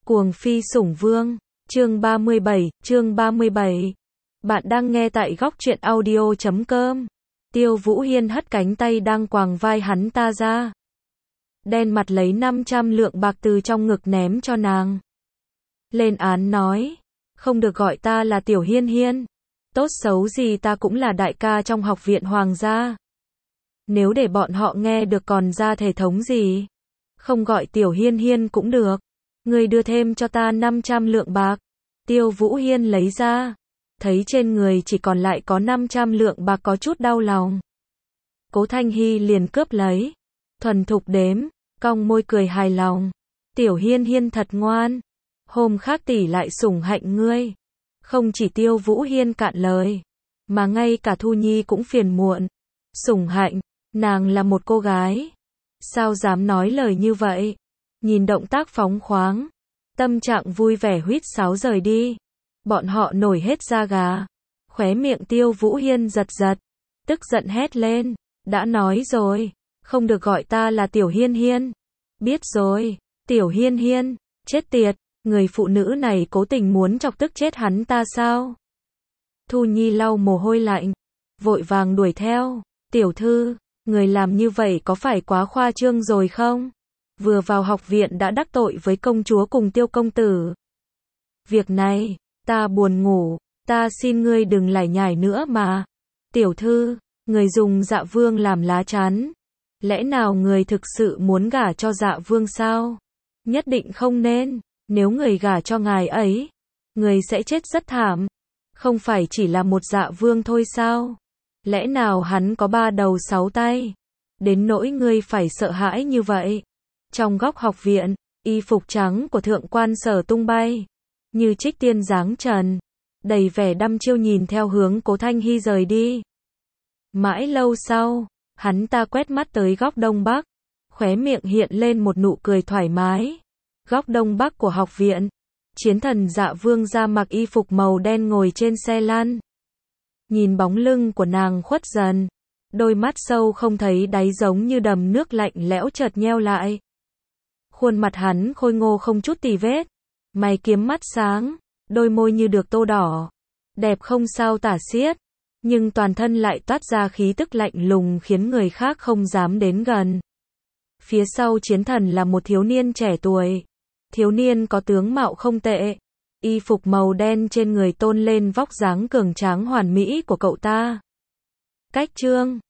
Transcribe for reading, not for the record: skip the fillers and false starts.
Cuồng phi sủng vương, chương 37. Bạn đang nghe tại góc truyện audio.com. Tiêu Vũ Hiên hất cánh tay đang quàng vai hắn ta ra. Đen mặt lấy 500 lượng bạc từ trong ngực ném cho nàng. Lên án nói, không được gọi ta là Tiểu Hiên Hiên. Tốt xấu gì ta cũng là đại ca trong học viện hoàng gia. Nếu để bọn họ nghe được còn ra thể thống gì. Không gọi Tiểu Hiên Hiên cũng được. Ngươi đưa thêm cho ta 500 lượng bạc. Tiêu Vũ Hiên lấy ra. Thấy trên người chỉ còn lại có 500 lượng bạc có chút đau lòng. Cố Thanh Hy liền cướp lấy. Thuần thục đếm, cong môi cười hài lòng. Tiểu Hiên Hiên thật ngoan. Hôm khác tỷ lại sủng hạnh ngươi. Không chỉ Tiêu Vũ Hiên cạn lời. Mà ngay cả Thu Nhi cũng phiền muộn. Sủng hạnh, nàng là một cô gái. Sao dám nói lời như vậy? Nhìn động tác phóng khoáng. Tâm trạng vui vẻ huýt sáo rời đi. Bọn họ nổi hết da gà. Khóe miệng Tiêu Vũ Hiên giật giật. Tức giận hét lên. Đã nói rồi. Không được gọi ta là Tiểu Hiên Hiên. Biết rồi. Tiểu Hiên Hiên. Chết tiệt. Người phụ nữ này cố tình muốn chọc tức chết hắn ta sao? Thu Nhi lau mồ hôi lạnh. Vội vàng đuổi theo. Tiểu thư. Người làm như vậy có phải quá khoa trương rồi không? Vừa vào học viện đã đắc tội với công chúa cùng Tiêu công tử. Việc này, ta buồn ngủ, ta xin ngươi đừng lải nhải nữa mà. Tiểu thư, người dùng Dạ Vương làm lá chắn. Lẽ nào người thực sự muốn gả cho Dạ Vương sao? Nhất định không nên, nếu người gả cho ngài ấy, người sẽ chết rất thảm. Không phải chỉ là một Dạ Vương thôi sao? Lẽ nào hắn có 3 đầu 6 tay? Đến nỗi ngươi phải sợ hãi như vậy. Trong góc học viện, y phục trắng của thượng quan Sở tung bay. Như trích tiên dáng trần. Đầy vẻ đăm chiêu nhìn theo hướng Cố Thanh Hy rời đi. Mãi lâu sau, hắn ta quét mắt tới góc đông bắc. Khóe miệng hiện lên một nụ cười thoải mái. Góc đông bắc của học viện. Chiến thần Dạ Vương ra mặc y phục màu đen ngồi trên xe lăn. Nhìn bóng lưng của nàng khuất dần. Đôi mắt sâu không thấy đáy giống như đầm nước lạnh lẽo chợt nheo lại. Khuôn mặt hắn khôi ngô không chút tì vết. Mày kiếm mắt sáng. Đôi môi như được tô đỏ. Đẹp không sao tả xiết. Nhưng toàn thân lại toát ra khí tức lạnh lùng khiến người khác không dám đến gần. Phía sau chiến thần là một thiếu niên trẻ tuổi. Thiếu niên có tướng mạo không tệ. Y phục màu đen trên người tôn lên vóc dáng cường tráng hoàn mỹ của cậu ta. Cách chương